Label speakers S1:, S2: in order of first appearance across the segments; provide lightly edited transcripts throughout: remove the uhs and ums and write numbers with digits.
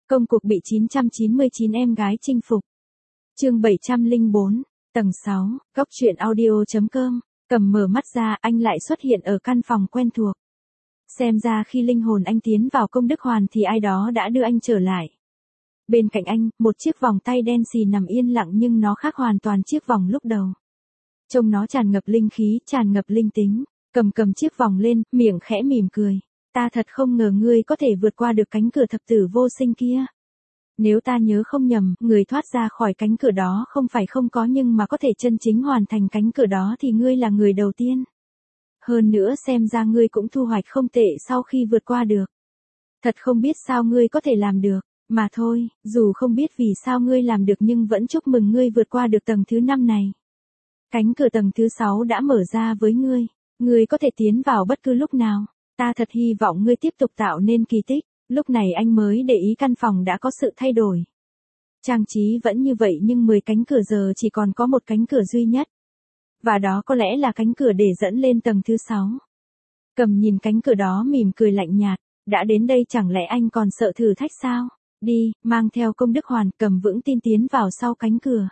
S1: Công cuộc bị 999 em gái chinh phục. Chương 704, tầng 6, góc truyện audio.com. Cầm mở mắt ra, anh lại xuất hiện ở căn phòng quen thuộc. Xem ra khi linh hồn anh tiến vào công đức hoàn thì ai đó đã đưa anh trở lại. Bên cạnh anh, một chiếc vòng tay đen xì nằm yên lặng nhưng nó khác hoàn toàn chiếc vòng lúc đầu. Trông nó tràn ngập linh khí, tràn ngập linh tính. Cầm chiếc vòng lên, miệng khẽ mỉm cười. Ta thật không ngờ ngươi có thể vượt qua được cánh cửa thập tử vô sinh kia. Nếu ta nhớ không nhầm, người thoát ra khỏi cánh cửa đó không phải không có nhưng mà có thể chân chính hoàn thành cánh cửa đó thì ngươi là người đầu tiên. Hơn nữa xem ra ngươi cũng thu hoạch không tệ sau khi vượt qua được. Thật không biết sao ngươi có thể làm được, mà thôi, dù không biết vì sao ngươi làm được nhưng vẫn chúc mừng ngươi vượt qua được tầng thứ 5 này. Cánh cửa tầng thứ 6 đã mở ra với ngươi có thể tiến vào bất cứ lúc nào. Ta thật hy vọng ngươi tiếp tục tạo nên kỳ tích. Lúc này anh mới để ý căn phòng đã có sự thay đổi. Trang trí vẫn như vậy nhưng 10 cánh cửa giờ chỉ còn có một cánh cửa duy nhất. Và đó có lẽ là cánh cửa để dẫn lên tầng thứ 6. Cầm nhìn cánh cửa đó mỉm cười lạnh nhạt. Đã đến đây chẳng lẽ anh còn sợ thử thách sao? Đi, mang theo công đức hoàn, Cầm vững tin tiến vào sau cánh cửa.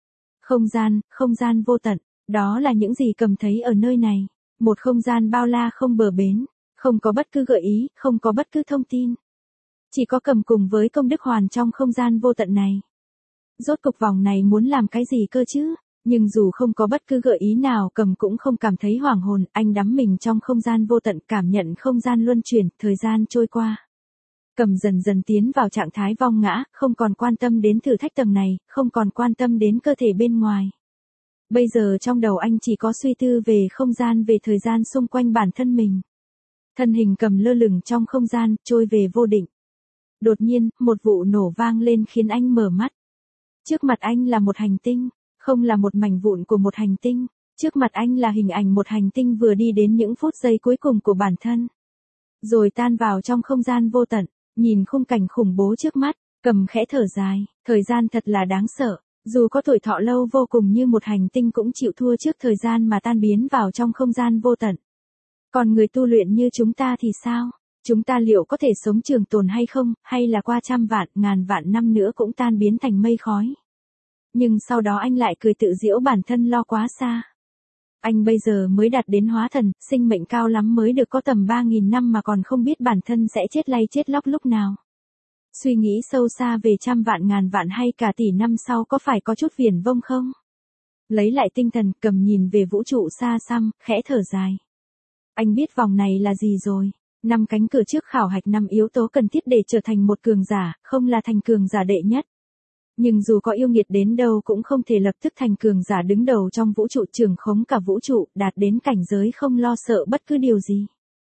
S1: Không gian vô tận. Đó là những gì Cầm thấy ở nơi này. Một không gian bao la không bờ bến. Không có bất cứ gợi ý, không có bất cứ thông tin. Chỉ có Cầm cùng với công đức hoàn trong không gian vô tận này. Rốt cục vòng này muốn làm cái gì cơ chứ? Nhưng dù không có bất cứ gợi ý nào, Cầm cũng không cảm thấy hoảng hồn, anh đắm mình trong không gian vô tận, cảm nhận không gian luân chuyển, thời gian trôi qua. Cầm dần dần tiến vào trạng thái vong ngã, không còn quan tâm đến thử thách tầng này, không còn quan tâm đến cơ thể bên ngoài. Bây giờ trong đầu anh chỉ có suy tư về không gian, về thời gian xung quanh bản thân mình. Thân hình Cầm lơ lửng trong không gian, trôi về vô định. Đột nhiên, một vụ nổ vang lên khiến anh mở mắt. Trước mặt anh là một hành tinh, không là một mảnh vụn của một hành tinh. Trước mặt anh là hình ảnh một hành tinh vừa đi đến những phút giây cuối cùng của bản thân. Rồi tan vào trong không gian vô tận, nhìn khung cảnh khủng bố trước mắt, Cầm khẽ thở dài, thời gian thật là đáng sợ. Dù có tuổi thọ lâu vô cùng như một hành tinh cũng chịu thua trước thời gian mà tan biến vào trong không gian vô tận. Còn người tu luyện như chúng ta thì sao? Chúng ta liệu có thể sống trường tồn hay không, hay là qua trăm vạn, ngàn vạn năm nữa cũng tan biến thành mây khói? Nhưng sau đó anh lại cười tự giễu bản thân lo quá xa. Anh bây giờ mới đạt đến hóa thần, sinh mệnh cao lắm mới được có tầm 3.000 năm mà còn không biết bản thân sẽ chết lay chết lóc lúc nào. Suy nghĩ sâu xa về trăm vạn ngàn vạn hay cả tỷ năm sau có phải có chút viển vông không? Lấy lại tinh thần, Cầm nhìn về vũ trụ xa xăm, khẽ thở dài. Anh biết vòng này là gì rồi. 5 cánh cửa trước khảo hạch 5 yếu tố cần thiết để trở thành một cường giả, không là thành cường giả đệ nhất. Nhưng dù có yêu nghiệt đến đâu cũng không thể lập tức thành cường giả đứng đầu trong vũ trụ, trưởng khống cả vũ trụ, đạt đến cảnh giới không lo sợ bất cứ điều gì.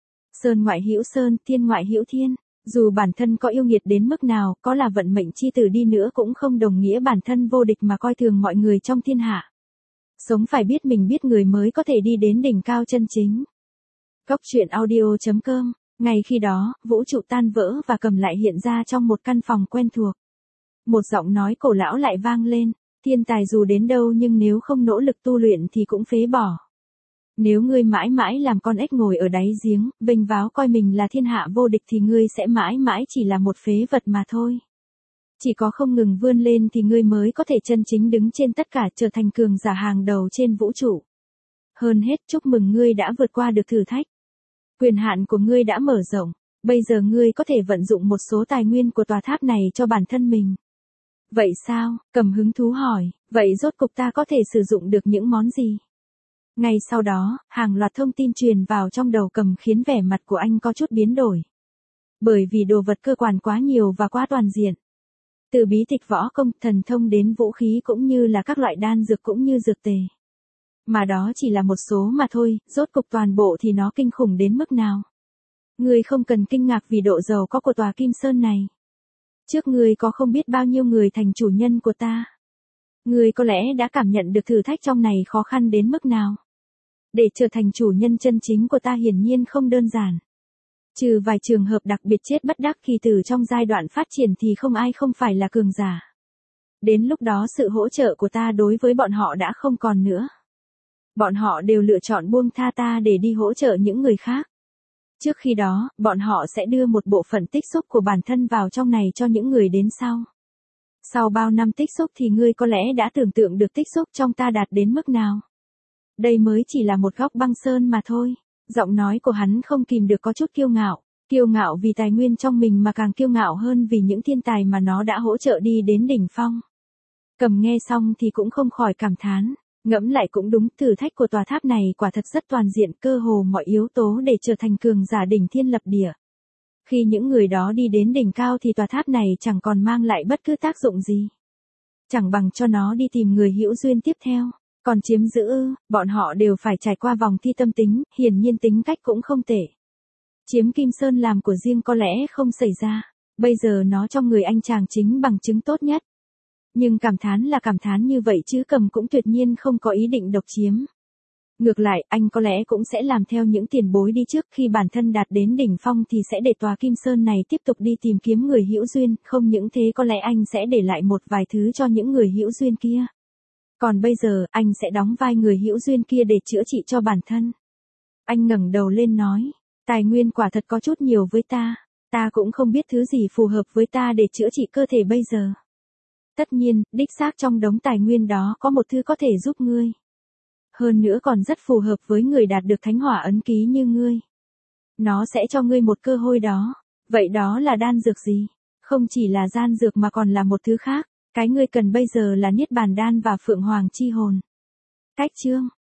S1: Sơn ngoại hữu sơn, thiên ngoại hữu thiên. Dù bản thân có yêu nghiệt đến mức nào, có là vận mệnh chi tử đi nữa cũng không đồng nghĩa bản thân vô địch mà coi thường mọi người trong thiên hạ. Sống phải biết mình biết người mới có thể đi đến đỉnh cao chân chính. Góc truyện audio.com. Ngay khi đó, vũ trụ tan vỡ và Cầm lại hiện ra trong một căn phòng quen thuộc. Một giọng nói cổ lão lại vang lên, thiên tài dù đến đâu nhưng nếu không nỗ lực tu luyện thì cũng phế bỏ. Nếu ngươi mãi mãi làm con ếch ngồi ở đáy giếng, vênh váo coi mình là thiên hạ vô địch thì ngươi sẽ mãi mãi chỉ là một phế vật mà thôi. Chỉ có không ngừng vươn lên thì ngươi mới có thể chân chính đứng trên tất cả, trở thành cường giả hàng đầu trên vũ trụ. Hơn hết, chúc mừng ngươi đã vượt qua được thử thách. Quyền hạn của ngươi đã mở rộng, bây giờ ngươi có thể vận dụng một số tài nguyên của tòa tháp này cho bản thân mình. Vậy sao? Cầm hứng thú hỏi, vậy rốt cục ta có thể sử dụng được những món gì? Ngay sau đó, hàng loạt thông tin truyền vào trong đầu Cầm khiến vẻ mặt của anh có chút biến đổi. Bởi vì đồ vật cơ quan quá nhiều và quá toàn diện. Từ bí tịch võ công, thần thông đến vũ khí cũng như là các loại đan dược cũng như dược tề. Mà đó chỉ là một số mà thôi, rốt cục toàn bộ thì nó kinh khủng đến mức nào. Ngươi không cần kinh ngạc vì độ giàu có của tòa Kim Sơn này. Trước ngươi có không biết bao nhiêu người thành chủ nhân của ta. Ngươi có lẽ đã cảm nhận được thử thách trong này khó khăn đến mức nào. Để trở thành chủ nhân chân chính của ta hiển nhiên không đơn giản. Trừ vài trường hợp đặc biệt chết bất đắc kỳ tử trong giai đoạn phát triển thì không ai không phải là cường giả. Đến lúc đó sự hỗ trợ của ta đối với bọn họ đã không còn nữa. Bọn họ đều lựa chọn buông tha ta để đi hỗ trợ những người khác. Trước khi đó, bọn họ sẽ đưa một bộ phận tích xúc của bản thân vào trong này cho những người đến sau. Sau bao năm tích xúc thì ngươi có lẽ đã tưởng tượng được tích xúc trong ta đạt đến mức nào. Đây mới chỉ là một góc băng sơn mà thôi. Giọng nói của hắn không kìm được có chút kiêu ngạo vì tài nguyên trong mình mà càng kiêu ngạo hơn vì những thiên tài mà nó đã hỗ trợ đi đến đỉnh phong. Cầm nghe xong thì cũng không khỏi cảm thán, ngẫm lại cũng đúng, thử thách của tòa tháp này quả thật rất toàn diện, cơ hồ mọi yếu tố để trở thành cường giả đỉnh thiên lập địa. Khi những người đó đi đến đỉnh cao thì tòa tháp này chẳng còn mang lại bất cứ tác dụng gì. Chẳng bằng cho nó đi tìm người hữu duyên tiếp theo. Còn chiếm giữ bọn họ đều phải trải qua vòng thi tâm tính, hiển nhiên tính cách cũng không tệ. Chiếm Kim Sơn làm của riêng có lẽ không xảy ra, bây giờ nó trong người anh chàng chính bằng chứng tốt nhất. Nhưng cảm thán là cảm thán như vậy chứ Cầm cũng tuyệt nhiên không có ý định độc chiếm. Ngược lại, anh có lẽ cũng sẽ làm theo những tiền bối đi trước, khi bản thân đạt đến đỉnh phong thì sẽ để tòa Kim Sơn này tiếp tục đi tìm kiếm người hữu duyên, không những thế có lẽ anh sẽ để lại một vài thứ cho những người hữu duyên kia. Còn bây giờ, anh sẽ đóng vai người hữu duyên kia để chữa trị cho bản thân. Anh ngẩng đầu lên nói, tài nguyên quả thật có chút nhiều với ta cũng không biết thứ gì phù hợp với ta để chữa trị cơ thể bây giờ. Tất nhiên, đích xác trong đống tài nguyên đó có một thứ có thể giúp ngươi. Hơn nữa còn rất phù hợp với người đạt được thánh hỏa ấn ký như ngươi. Nó sẽ cho ngươi một cơ hội đó. Vậy đó là đan dược gì? Không chỉ là đan dược mà còn là một thứ khác. Cái ngươi cần bây giờ là Niết Bàn Đan và Phượng Hoàng Chi Hồn. Cách chương